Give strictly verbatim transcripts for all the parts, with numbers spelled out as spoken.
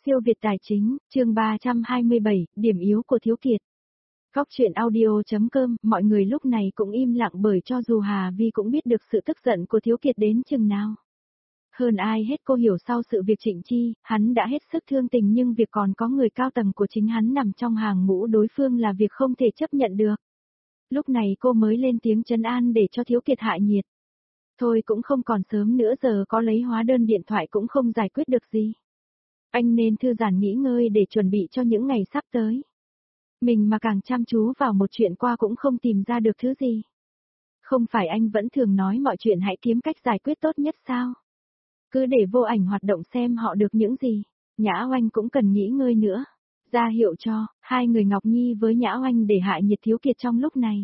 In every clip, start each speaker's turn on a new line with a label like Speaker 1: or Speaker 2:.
Speaker 1: Siêu Việt Tài Chính, chương ba trăm hai mươi bảy, điểm yếu của Thiếu Kiệt. Góc truyện audio.com, mọi người lúc này cũng im lặng bởi cho dù Hà Vi cũng biết được sự tức giận của Thiếu Kiệt đến chừng nào. Hơn ai hết cô hiểu sau sự việc Trịnh Chi, hắn đã hết sức thương tình nhưng việc còn có người cao tầng của chính hắn nằm trong hàng ngũ đối phương là việc không thể chấp nhận được. Lúc này cô mới lên tiếng trấn an để cho Thiếu Kiệt hạ nhiệt. Thôi cũng không còn sớm nữa, giờ có lấy hóa đơn điện thoại cũng không giải quyết được gì. Anh nên thư giãn nghỉ ngơi để chuẩn bị cho những ngày sắp tới. Mình mà càng chăm chú vào một chuyện qua cũng không tìm ra được thứ gì. Không phải anh vẫn thường nói mọi chuyện hãy kiếm cách giải quyết tốt nhất sao? Cứ để vô ảnh hoạt động xem họ được những gì. Nhã Oanh cũng cần nghỉ ngơi nữa. Ra hiệu cho, hai người Ngọc Nhi với Nhã Oanh để hạ nhiệt Thiếu Kiệt trong lúc này.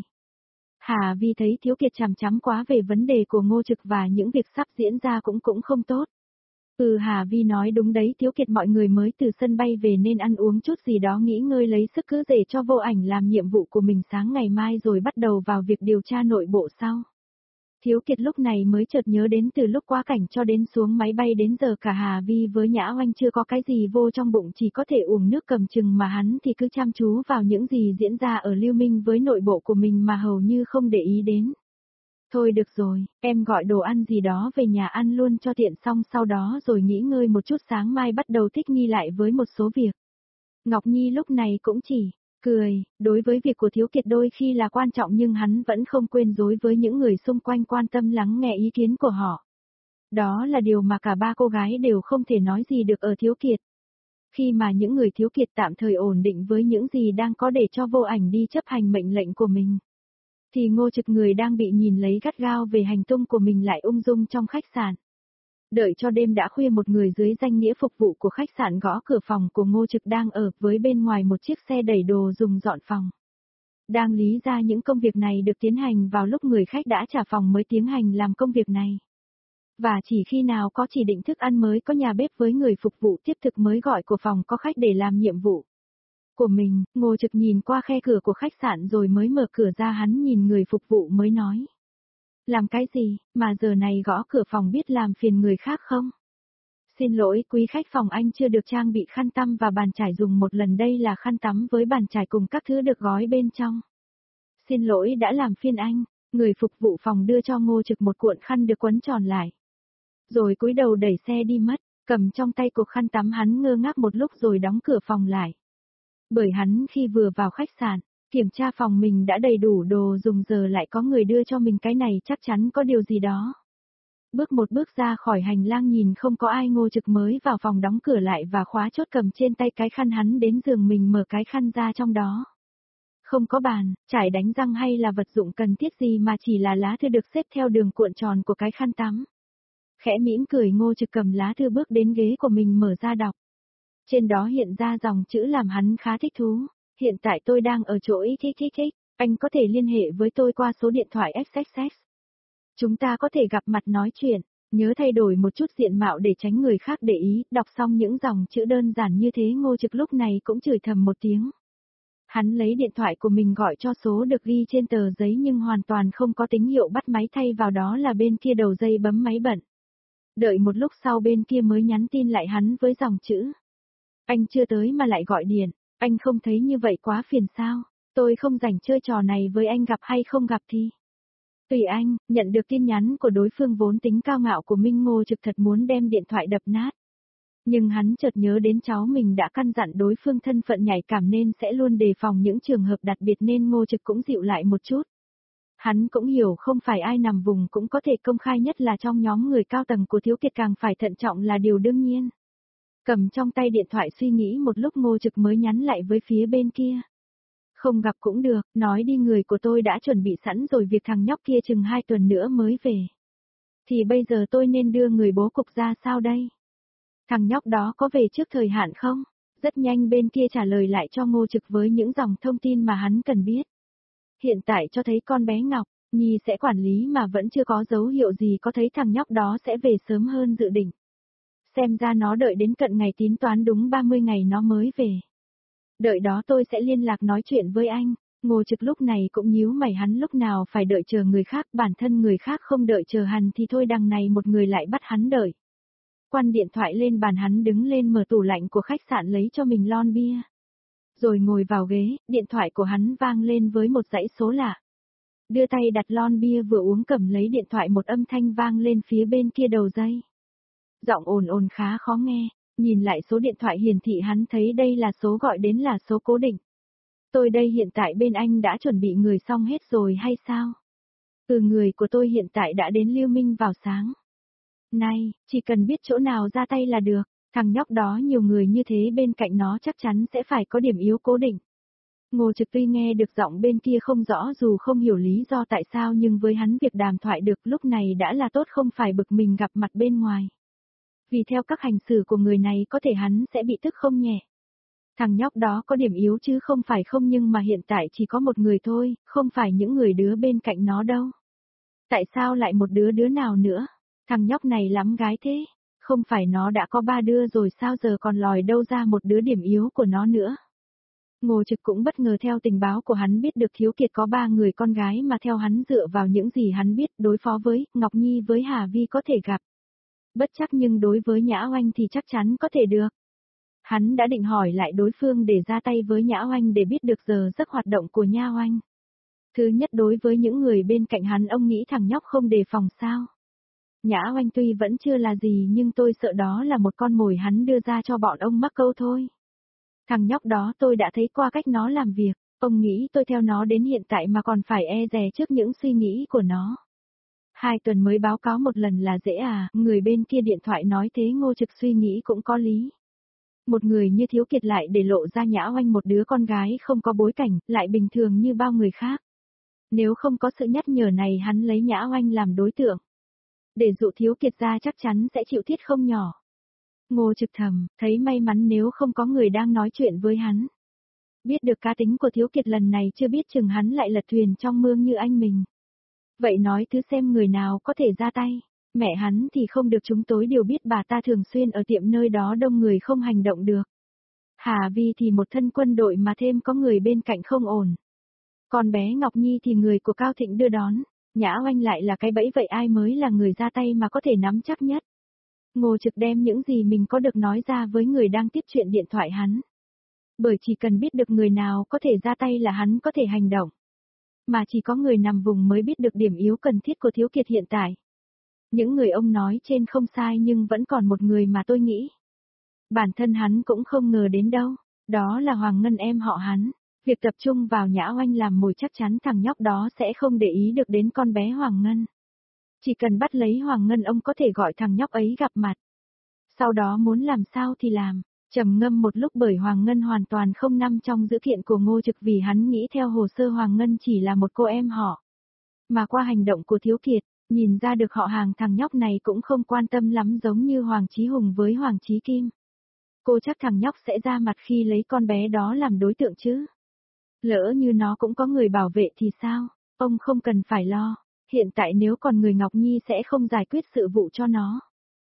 Speaker 1: Hà Vi thấy Thiếu Kiệt chằm chằm quá về vấn đề của Ngô Trực và những việc sắp diễn ra cũng cũng không tốt. Ừ, Hà Vi nói đúng đấy, Thiếu Kiệt mọi người mới từ sân bay về nên ăn uống chút gì đó nghỉ ngơi lấy sức, cứ để cho vô ảnh làm nhiệm vụ của mình sáng ngày mai rồi bắt đầu vào việc điều tra nội bộ sau. Thiếu Kiệt lúc này mới chợt nhớ đến từ lúc qua cảnh cho đến xuống máy bay đến giờ cả Hà Vi với Nhã Oanh chưa có cái gì vô trong bụng, chỉ có thể uống nước cầm chừng, mà hắn thì cứ chăm chú vào những gì diễn ra ở Lưu Minh với nội bộ của mình mà hầu như không để ý đến. Thôi được rồi, em gọi đồ ăn gì đó về nhà ăn luôn cho tiện, xong sau đó rồi nghỉ ngơi một chút, sáng mai bắt đầu thích nghi lại với một số việc. Ngọc Nhi lúc này cũng chỉ cười, đối với việc của Thiếu Kiệt đôi khi là quan trọng nhưng hắn vẫn không quên dối với những người xung quanh quan tâm lắng nghe ý kiến của họ. Đó là điều mà cả ba cô gái đều không thể nói gì được ở Thiếu Kiệt. Khi mà những người Thiếu Kiệt tạm thời ổn định với những gì đang có để cho vô ảnh đi chấp hành mệnh lệnh của mình, thì Ngô Trực, người đang bị nhìn lấy gắt gao về hành tung của mình, lại ung dung trong khách sạn. Đợi cho đêm đã khuya, một người dưới danh nghĩa phục vụ của khách sạn gõ cửa phòng của Ngô Trực đang ở với bên ngoài một chiếc xe đẩy đồ dùng dọn phòng. Đang lý ra những công việc này được tiến hành vào lúc người khách đã trả phòng mới tiến hành làm công việc này. Và chỉ khi nào có chỉ định thức ăn mới có nhà bếp với người phục vụ tiếp thực mới gọi của phòng có khách để làm nhiệm vụ của mình. Ngô Trực nhìn qua khe cửa của khách sạn rồi mới mở cửa ra, hắn nhìn người phục vụ mới nói. Làm cái gì, mà giờ này gõ cửa phòng, biết làm phiền người khác không? Xin lỗi quý khách, phòng anh chưa được trang bị khăn tắm và bàn chải dùng một lần, đây là khăn tắm với bàn chải cùng các thứ được gói bên trong. Xin lỗi đã làm phiền anh. Người phục vụ phòng đưa cho Ngô Trực một cuộn khăn được quấn tròn lại. Rồi cúi đầu đẩy xe đi mất, cầm trong tay cục khăn tắm, hắn ngơ ngác một lúc rồi đóng cửa phòng lại. Bởi hắn khi vừa vào khách sạn, kiểm tra phòng mình đã đầy đủ đồ dùng, giờ lại có người đưa cho mình cái này, chắc chắn có điều gì đó. Bước một bước ra khỏi hành lang nhìn không có ai, Ngô Trực mới vào phòng đóng cửa lại và khóa chốt, cầm trên tay cái khăn, hắn đến giường mình mở cái khăn ra, trong đó không có bàn chải đánh răng hay là vật dụng cần thiết gì, mà chỉ là lá thư được xếp theo đường cuộn tròn của cái khăn tắm. Khẽ mỉm cười, Ngô Trực cầm lá thư bước đến ghế của mình mở ra đọc. Trên đó hiện ra dòng chữ làm hắn khá thích thú. Hiện tại tôi đang ở chỗ ít thích thích thích, anh có thể liên hệ với tôi qua số điện thoại ích ích ích. Chúng ta có thể gặp mặt nói chuyện, nhớ thay đổi một chút diện mạo để tránh người khác để ý. Đọc xong những dòng chữ đơn giản như thế, Ngô Trực lúc này cũng chửi thầm một tiếng. Hắn lấy điện thoại của mình gọi cho số được ghi trên tờ giấy nhưng hoàn toàn không có tín hiệu bắt máy, thay vào đó là bên kia đầu dây bấm máy bận. Đợi một lúc sau bên kia mới nhắn tin lại hắn với dòng chữ. Anh chưa tới mà lại gọi điện, anh không thấy như vậy quá phiền sao? Tôi không rảnh chơi trò này với anh, gặp hay không gặp thì tùy anh. Nhận được tin nhắn của đối phương, vốn tính cao ngạo của Minh, Ngô Trực thật muốn đem điện thoại đập nát. Nhưng hắn chợt nhớ đến cháu mình đã căn dặn đối phương thân phận nhạy cảm nên sẽ luôn đề phòng những trường hợp đặc biệt, nên Ngô Trực cũng dịu lại một chút. Hắn cũng hiểu không phải ai nằm vùng cũng có thể công khai, nhất là trong nhóm người cao tầng của Thiếu Kiệt càng phải thận trọng là điều đương nhiên. Cầm trong tay điện thoại suy nghĩ một lúc, Ngô Trực mới nhắn lại với phía bên kia. Không gặp cũng được, nói đi, người của tôi đã chuẩn bị sẵn rồi, việc thằng nhóc kia chừng hai tuần nữa mới về. Thì bây giờ tôi nên đưa người bố cục ra sao đây? Thằng nhóc đó có về trước thời hạn không? Rất nhanh bên kia trả lời lại cho Ngô Trực với những dòng thông tin mà hắn cần biết. Hiện tại cho thấy con bé Ngọc Nhi sẽ quản lý mà vẫn chưa có dấu hiệu gì có thấy thằng nhóc đó sẽ về sớm hơn dự định. Xem ra nó đợi đến cận ngày tính toán đúng ba mươi ngày nó mới về. Đợi đó tôi sẽ liên lạc nói chuyện với anh. Ngô Trực lúc này cũng nhíu mày, hắn lúc nào phải đợi chờ người khác, bản thân người khác không đợi chờ hắn thì thôi, đằng này một người lại bắt hắn đợi. quăng điện thoại lên bàn hắn đứng lên mở tủ lạnh của khách sạn lấy cho mình lon bia. Rồi ngồi vào ghế, điện thoại của hắn vang lên với một dãy số lạ. Đưa tay đặt lon bia vừa uống cầm lấy điện thoại một âm thanh vang lên phía bên kia đầu dây. Giọng ồn ồn khá khó nghe, nhìn lại số điện thoại hiển thị hắn thấy đây là số gọi đến là số cố định. Tôi đây hiện tại bên anh đã chuẩn bị người xong hết rồi hay sao? Ừ, người của tôi hiện tại đã đến Lưu Minh vào sáng. Này, chỉ cần biết chỗ nào ra tay là được, thằng nhóc đó nhiều người như thế bên cạnh nó chắc chắn sẽ phải có điểm yếu cố định. Ngô Trực tuy nghe được giọng bên kia không rõ dù không hiểu lý do tại sao nhưng với hắn việc đàm thoại được lúc này đã là tốt không phải bực mình gặp mặt bên ngoài. Vì theo các hành xử của người này có thể hắn sẽ bị tức không nhẹ. Thằng nhóc đó có điểm yếu chứ không phải không nhưng mà hiện tại chỉ có một người thôi, không phải những người đứa bên cạnh nó đâu. Tại sao lại một đứa đứa nào nữa? Thằng nhóc này lắm gái thế, không phải nó đã có ba đứa rồi sao giờ còn lòi đâu ra một đứa điểm yếu của nó nữa. Ngô Trực cũng bất ngờ theo tình báo của hắn biết được Thiếu Kiệt có ba người con gái mà theo hắn dựa vào những gì hắn biết đối phó với Ngọc Nhi với Hà Vi có thể gặp. Bất chắc nhưng đối với Nhã Oanh thì chắc chắn có thể được. Hắn đã định hỏi lại đối phương để ra tay với Nhã Oanh để biết được giờ giấc hoạt động của Nhã Oanh. Thứ nhất đối với những người bên cạnh hắn ông nghĩ thằng nhóc không đề phòng sao. Nhã Oanh tuy vẫn chưa là gì nhưng tôi sợ đó là một con mồi hắn đưa ra cho bọn ông mắc câu thôi. Thằng nhóc đó tôi đã thấy qua cách nó làm việc, ông nghĩ tôi theo nó đến hiện tại mà còn phải e dè trước những suy nghĩ của nó. Hai tuần mới báo cáo một lần là dễ à, người bên kia điện thoại nói thế Ngô Trực suy nghĩ cũng có lý. Một người như Thiếu Kiệt lại để lộ ra Nhã Oanh một đứa con gái không có bối cảnh, lại bình thường như bao người khác. Nếu không có sự nhắc nhở này hắn lấy Nhã Oanh làm đối tượng. Để dụ Thiếu Kiệt ra chắc chắn sẽ chịu thiết không nhỏ. Ngô Trực thầm, thấy may mắn nếu không có người đang nói chuyện với hắn. Biết được cá tính của Thiếu Kiệt lần này chưa biết chừng hắn lại lật thuyền trong mương như anh mình. Vậy nói thứ xem người nào có thể ra tay. Mẹ hắn thì không được chúng tối đều biết bà ta thường xuyên ở tiệm nơi đó đông người không hành động được. Hà Vi thì một thân quân đội mà thêm có người bên cạnh không ổn. Còn bé Ngọc Nhi thì người của Cao Thịnh đưa đón. Nhã Oanh lại là cái bẫy vậy ai mới là người ra tay mà có thể nắm chắc nhất. Ngô Trực đem những gì mình có được nói ra với người đang tiếp chuyện điện thoại hắn. Bởi chỉ cần biết được người nào có thể ra tay là hắn có thể hành động. Mà chỉ có người nằm vùng mới biết được điểm yếu cần thiết của Thiếu Kiệt hiện tại. Những người ông nói trên không sai nhưng vẫn còn một người mà tôi nghĩ. Bản thân hắn cũng không ngờ đến đâu, đó là Hoàng Ngân em họ hắn. Việc tập trung vào Nhã Oanh làm mồi chắc chắn thằng nhóc đó sẽ không để ý được đến con bé Hoàng Ngân. Chỉ cần bắt lấy Hoàng Ngân ông có thể gọi thằng nhóc ấy gặp mặt. Sau đó muốn làm sao thì làm, trầm ngâm một lúc bởi Hoàng Ngân hoàn toàn không nằm trong dữ kiện của Ngô Trực vì hắn nghĩ theo hồ sơ Hoàng Ngân chỉ là một cô em họ. Mà qua hành động của Thiếu Kiệt, nhìn ra được họ hàng thằng nhóc này cũng không quan tâm lắm giống như Hoàng Chí Hùng với Hoàng Chí Kim. Cô chắc thằng nhóc sẽ ra mặt khi lấy con bé đó làm đối tượng chứ. Lỡ như nó cũng có người bảo vệ thì sao, ông không cần phải lo, hiện tại nếu còn người Ngọc Nhi sẽ không giải quyết sự vụ cho nó.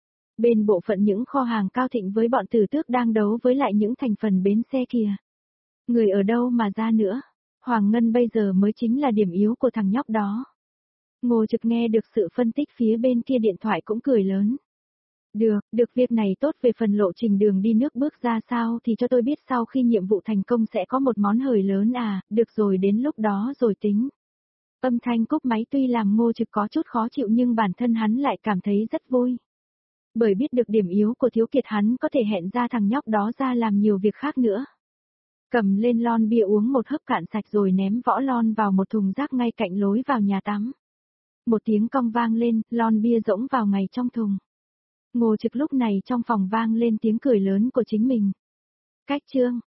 Speaker 1: Bên bộ phận những kho hàng Cao Thịnh với bọn Tử Tước đang đấu với lại những thành phần bến xe kìa. Người ở đâu mà ra nữa, Hoàng Ngân bây giờ mới chính là điểm yếu của thằng nhóc đó. Ngô Trực nghe được sự phân tích phía bên kia điện thoại cũng cười lớn. Được, được việc này tốt về phần lộ trình đường đi nước bước ra sao thì cho tôi biết sau khi nhiệm vụ thành công sẽ có một món hời lớn à, được rồi đến lúc đó rồi tính. Âm thanh cúp máy tuy làm Ngô Trực có chút khó chịu nhưng bản thân hắn lại cảm thấy rất vui. Bởi biết được điểm yếu của Thiếu Kiệt hắn có thể hẹn ra thằng nhóc đó ra làm nhiều việc khác nữa. Cầm lên lon bia uống một hớp cạn sạch rồi ném vỏ lon vào một thùng rác ngay cạnh lối vào nhà tắm. Một tiếng cong vang lên, lon bia rỗng vào ngay trong thùng. Ngô Trực lúc này trong phòng vang lên tiếng cười lớn của chính mình. Cách chương